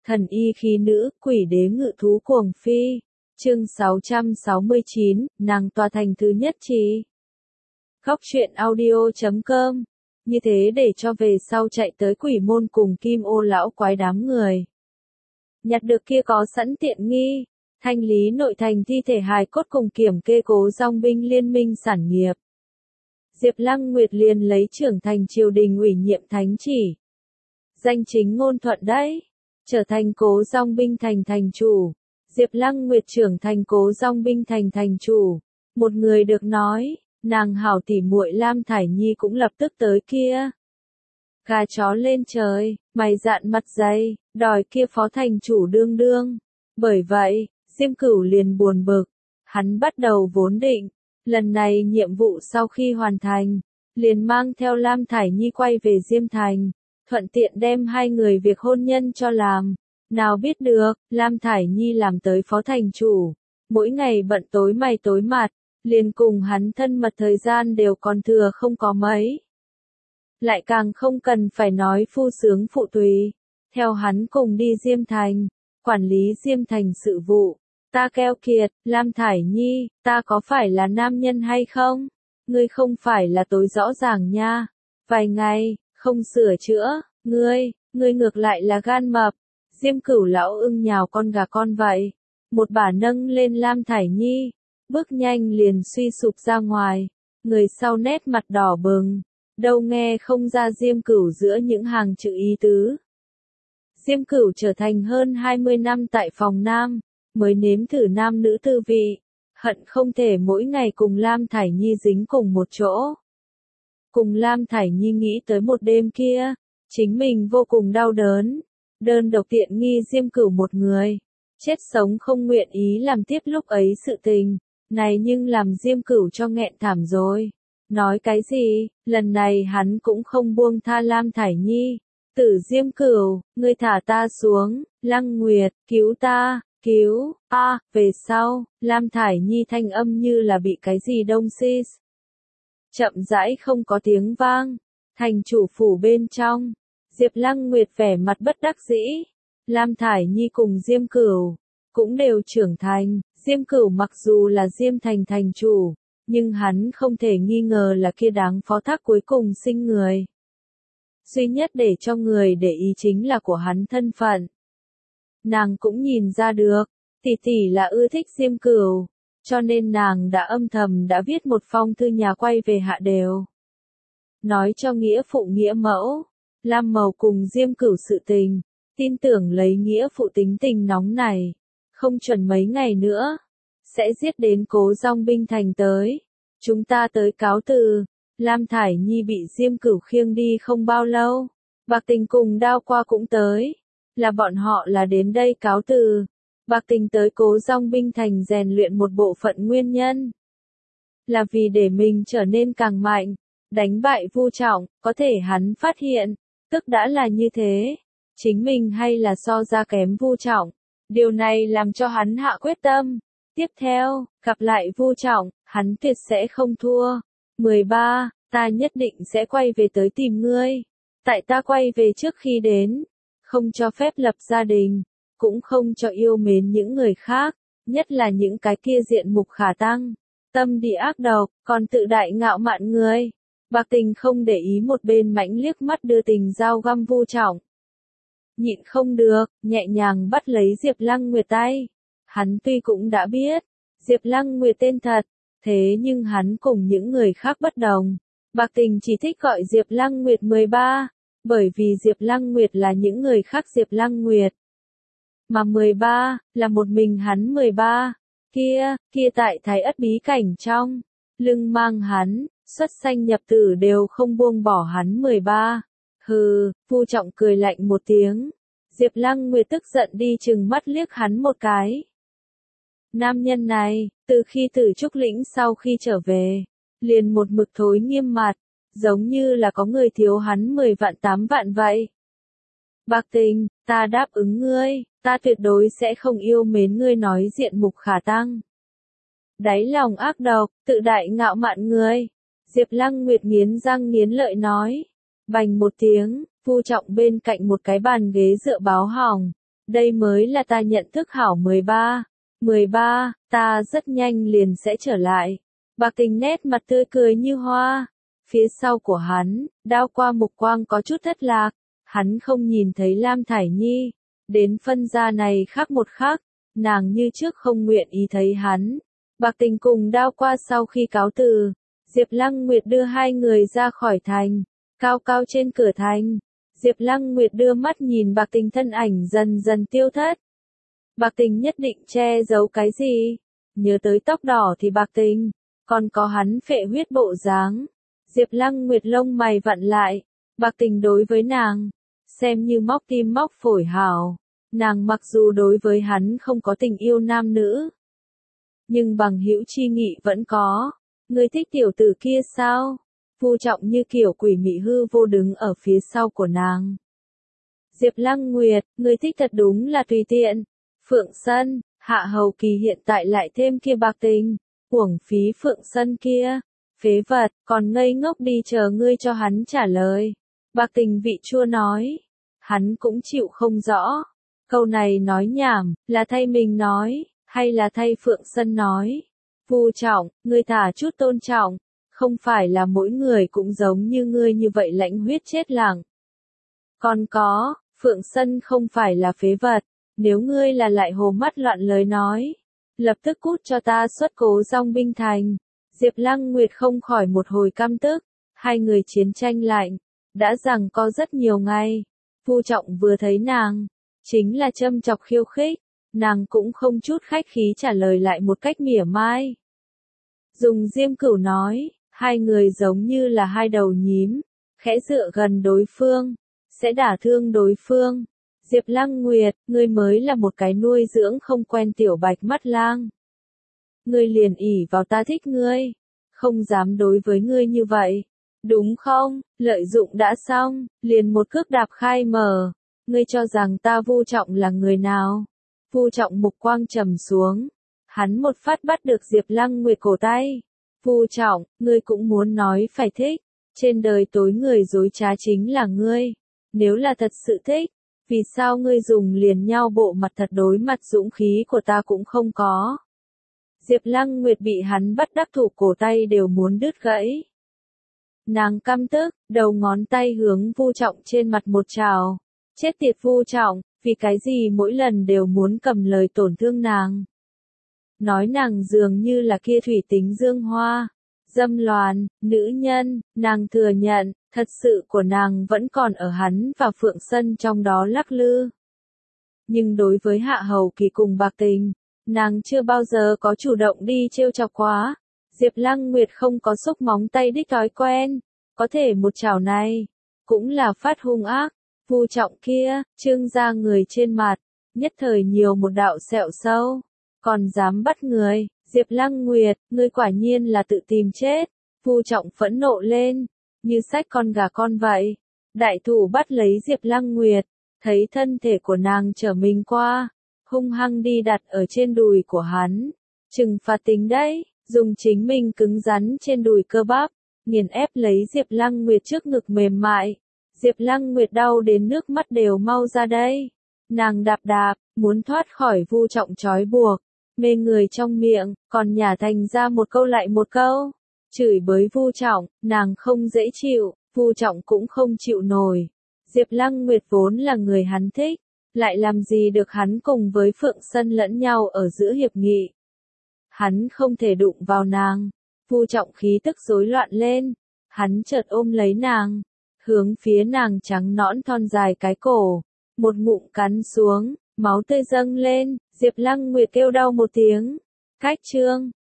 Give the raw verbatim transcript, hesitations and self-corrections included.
Thần y khí nữ, quỷ đế ngự thú cuồng phi. Chương sáu trăm sáu mươi chín, nàng tòa thành thứ nhất trì. Góc truyện audio chấm com. Như thế để cho về sau chạy tới quỷ môn cùng kim ô lão quái đám người. Nhặt được kia có sẵn tiện nghi, thanh lý nội thành thi thể hài cốt cùng kiểm kê cố dòng binh liên minh sản nghiệp. Diệp Lăng Nguyệt liền lấy trưởng thành triều đình ủy nhiệm thánh chỉ. Danh chính ngôn thuận đấy, trở thành cố dòng binh thành thành chủ. Diệp Lăng Nguyệt trưởng thành cố dòng binh thành thành chủ. Một người được nói, nàng hảo tỉ muội Lam Thải Nhi cũng lập tức tới kia. Gà chó lên trời, mày dạn mặt dày, đòi kia phó thành chủ đương đương. Bởi vậy, Diêm Cửu liền buồn bực. Hắn bắt đầu vốn định, lần này nhiệm vụ sau khi hoàn thành, liền mang theo Lam Thải Nhi quay về Diêm Thành, thuận tiện đem hai người việc hôn nhân cho làm. Nào biết được, Lam Thải Nhi làm tới phó thành chủ, mỗi ngày bận tối mày tối mặt, liền cùng hắn thân mật thời gian đều còn thừa không có mấy. Lại càng không cần phải nói phu sướng phụ tùy, theo hắn cùng đi Diêm Thành, quản lý Diêm Thành sự vụ. Ta keo kiệt, Lam Thải Nhi, ta có phải là nam nhân hay không? Ngươi không phải là tối rõ ràng nha. Vài ngày, không sửa chữa, ngươi, ngươi ngược lại là gan mập. Diêm Cửu lão ưng nhào con gà con vậy, một bà nâng lên Lam Thải Nhi, bước nhanh liền suy sụp ra ngoài, người sau nét mặt đỏ bừng, đâu nghe không ra Diêm Cửu giữa những hàng chữ ý tứ. Diêm Cửu trở thành hơn hai mươi năm tại phòng nam, mới nếm thử nam nữ tư vị, hận không thể mỗi ngày cùng Lam Thải Nhi dính cùng một chỗ. Cùng Lam Thải Nhi nghĩ tới một đêm kia, chính mình vô cùng đau đớn. Đơn độc tiện nghi Diêm Cửu một người, chết sống không nguyện ý làm tiếp lúc ấy sự tình, này nhưng làm Diêm Cửu cho nghẹn thảm rồi. Nói cái gì, lần này hắn cũng không buông tha Lam Thải Nhi. Tử Diêm Cửu, ngươi thả ta xuống, Lăng Nguyệt, cứu ta, cứu, a à, về sau, Lam Thải Nhi thanh âm như là bị cái gì đông xít. Chậm rãi không có tiếng vang, thành chủ phủ bên trong. Diệp Lăng Nguyệt vẻ mặt bất đắc dĩ. Lam Thải Nhi cùng Diêm Cửu cũng đều trưởng thành. Diêm Cửu mặc dù là Diêm Thành thành chủ, nhưng hắn không thể nghi ngờ là kia đáng phó thác cuối cùng sinh người. Duy nhất để cho người để ý chính là của hắn thân phận. Nàng cũng nhìn ra được, tỷ tỷ là ưa thích Diêm Cửu, cho nên nàng đã âm thầm đã viết một phong thư nhà quay về hạ đều. Nói cho nghĩa phụ nghĩa mẫu. Lam Mầu cùng Diêm Cửu sự tình, tin tưởng lấy nghĩa phụ tính tình nóng này, không chuẩn mấy ngày nữa, sẽ giết đến cố dòng binh thành tới. Chúng ta tới cáo từ. Lam Thải Nhi bị Diêm Cửu khiêng đi không bao lâu, Bạc Tình cùng Đao Qua cũng tới, là bọn họ là đến đây cáo từ. Bạc Tình tới cố dòng binh thành rèn luyện một bộ phận nguyên nhân, là vì để mình trở nên càng mạnh, đánh bại Vu Trọng, có thể hắn phát hiện. Tức đã là như thế, chính mình hay là so ra kém Vu Trọng. Điều này làm cho hắn hạ quyết tâm. Tiếp theo, gặp lại Vu Trọng, hắn tuyệt sẽ không thua. mười ba, ta nhất định sẽ quay về tới tìm ngươi. Tại ta quay về trước khi đến, không cho phép lập gia đình, cũng không cho yêu mến những người khác, nhất là những cái kia diện mục khả tăng, tâm địa ác độc, còn tự đại ngạo mạn người. Bạc Tình không để ý một bên mãnh liếc mắt đưa tình dao găm Vu Trọng. Nhịn không được, nhẹ nhàng bắt lấy Diệp Lăng Nguyệt tay. Hắn tuy cũng đã biết Diệp Lăng Nguyệt tên thật, thế nhưng hắn cùng những người khác bất đồng. Bạc Tình chỉ thích gọi Diệp Lăng Nguyệt mười ba, bởi vì Diệp Lăng Nguyệt là những người khác Diệp Lăng Nguyệt. Mà mười ba, là một mình hắn mười ba, kia, kia tại Thái Ất bí cảnh trong, lưng mang hắn. Xuất sanh nhập tử đều không buông bỏ hắn mười ba. Hừ, Vu Trọng cười lạnh một tiếng. Diệp Lăng Nguyệt tức giận đi chừng mắt liếc hắn một cái. Nam nhân này, từ khi từ Trúc Lĩnh sau khi trở về, liền một mực thối nghiêm mặt, giống như là có người thiếu hắn mười vạn tám vạn vậy. Bạc Tình, ta đáp ứng ngươi, ta tuyệt đối sẽ không yêu mến ngươi nói diện mục khả tăng. Đáy lòng ác độc, tự đại ngạo mạn ngươi. Diệp Lăng Nguyệt nghiến răng nghiến lợi nói. Bành một tiếng, Vu Trọng bên cạnh một cái bàn ghế dựa báo hỏng, Đây mới là ta nhận thức hảo mười ba. mười ba, ta rất nhanh liền sẽ trở lại. Bạc Tình nét mặt tươi cười như hoa. Phía sau của hắn, đao qua mục quang có chút thất lạc. Hắn không nhìn thấy Lam Thải Nhi. Đến phân gia này khác một khác, nàng như trước không nguyện ý thấy hắn. Bạc Tình cùng đao qua sau khi cáo từ, Diệp Lăng Nguyệt đưa hai người ra khỏi thành. Cao cao trên cửa thành, Diệp Lăng Nguyệt đưa mắt nhìn Bạc Tình thân ảnh dần dần tiêu thất. Bạc Tình nhất định che giấu cái gì? Nhớ tới tóc đỏ thì Bạc Tình, còn có hắn phệ huyết bộ dáng. Diệp Lăng Nguyệt lông mày vặn lại, Bạc Tình đối với nàng, xem như móc tim móc phổi hảo. Nàng mặc dù đối với hắn không có tình yêu nam nữ, nhưng bằng hữu chi nghị vẫn có. Ngươi thích tiểu tử kia sao? Vu Trọng như kiểu quỷ mị hư vô đứng ở phía sau của nàng. Diệp Lăng Nguyệt, ngươi thích thật đúng là tùy tiện. Phượng Sân, Hạ Hầu Kỳ hiện tại lại thêm kia Bạc Tình, uổng phí Phượng Sân kia. Phế vật, còn ngây ngốc đi chờ ngươi cho hắn trả lời. Bạc Tình vị chua nói. Hắn cũng chịu không rõ. Câu này nói nhảm, là thay mình nói, hay là thay Phượng Sân nói. Vu Trọng, ngươi thả chút tôn trọng. Không phải là mỗi người cũng giống như ngươi như vậy lãnh huyết chết lặng. Còn có, Phượng Sân không phải là phế vật. Nếu ngươi là lại hồ mắt loạn lời nói, lập tức cút cho ta xuất Cố Dòng binh thành. Diệp Lăng Nguyệt không khỏi một hồi căm tức. Hai người chiến tranh lạnh, đã giằng co rất nhiều ngày. Vu Trọng vừa thấy nàng, chính là châm chọc khiêu khích. Nàng cũng không chút khách khí trả lời lại một cách mỉa mai. Dùng Diêm Cửu nói, hai người giống như là hai đầu nhím, khẽ dựa gần đối phương, sẽ đả thương đối phương. Diệp Lăng Nguyệt, ngươi mới là một cái nuôi dưỡng không quen tiểu bạch mắt lang. Ngươi liền ỷ vào ta thích ngươi, không dám đối với ngươi như vậy, đúng không? Lợi dụng đã xong, liền một cước đạp khai mở. Ngươi cho rằng ta Vu Trọng là người nào? Vu Trọng mục quang trầm xuống, hắn một phát bắt được Diệp Lăng Nguyệt cổ tay. Vu Trọng, ngươi cũng muốn nói phải thích, trên đời tối người dối trá chính là ngươi. Nếu là thật sự thích, vì sao ngươi dùng liền nhau bộ mặt thật đối mặt dũng khí của ta cũng không có. Diệp Lăng Nguyệt bị hắn bắt đắc thủ cổ tay đều muốn đứt gãy. Nàng căm tức, đầu ngón tay hướng Vu Trọng trên mặt một trào. Chết tiệt Vu Trọng, vì cái gì mỗi lần đều muốn cầm lời tổn thương nàng. Nói nàng dường như là kia thủy tính dương hoa, dâm loạn, nữ nhân, nàng thừa nhận, thật sự của nàng vẫn còn ở hắn và Phượng Sân trong đó lắc lư. Nhưng đối với Hạ Hầu Kỳ cùng Bạc Tình, nàng chưa bao giờ có chủ động đi trêu chọc quá. Diệp Lăng Nguyệt không có xúc móng tay đích thói quen, có thể một chảo này, cũng là phát hung ác. Vu Trọng kia, trương ra người trên mặt, nhất thời nhiều một đạo sẹo sâu, còn dám bắt người. Diệp Lăng Nguyệt, ngươi quả nhiên là tự tìm chết. Vu Trọng phẫn nộ lên, như xách con gà con vậy. Đại thủ bắt lấy Diệp Lăng Nguyệt, thấy thân thể của nàng trở mình qua, hung hăng đi đặt ở trên đùi của hắn. Trừng phạt tính đấy, dùng chính mình cứng rắn trên đùi cơ bắp, nghiền ép lấy Diệp Lăng Nguyệt trước ngực mềm mại. Diệp Lăng Nguyệt đau đến nước mắt đều mau ra đây. Nàng đạp đạp, muốn thoát khỏi Vu Trọng trói buộc, mê người trong miệng, còn nhả thành ra một câu lại một câu. Chửi bới Vu Trọng, nàng không dễ chịu, Vu Trọng cũng không chịu nổi. Diệp Lăng Nguyệt vốn là người hắn thích, lại làm gì được hắn cùng với Phượng Sân lẫn nhau ở giữa hiệp nghị. Hắn không thể đụng vào nàng. Vu Trọng khí tức rối loạn lên, hắn chợt ôm lấy nàng, hướng phía nàng trắng nõn thon dài cái cổ, một ngụm cắn xuống, máu tươi dâng lên. Diệp Lăng Nguyệt kêu đau một tiếng. Cách chương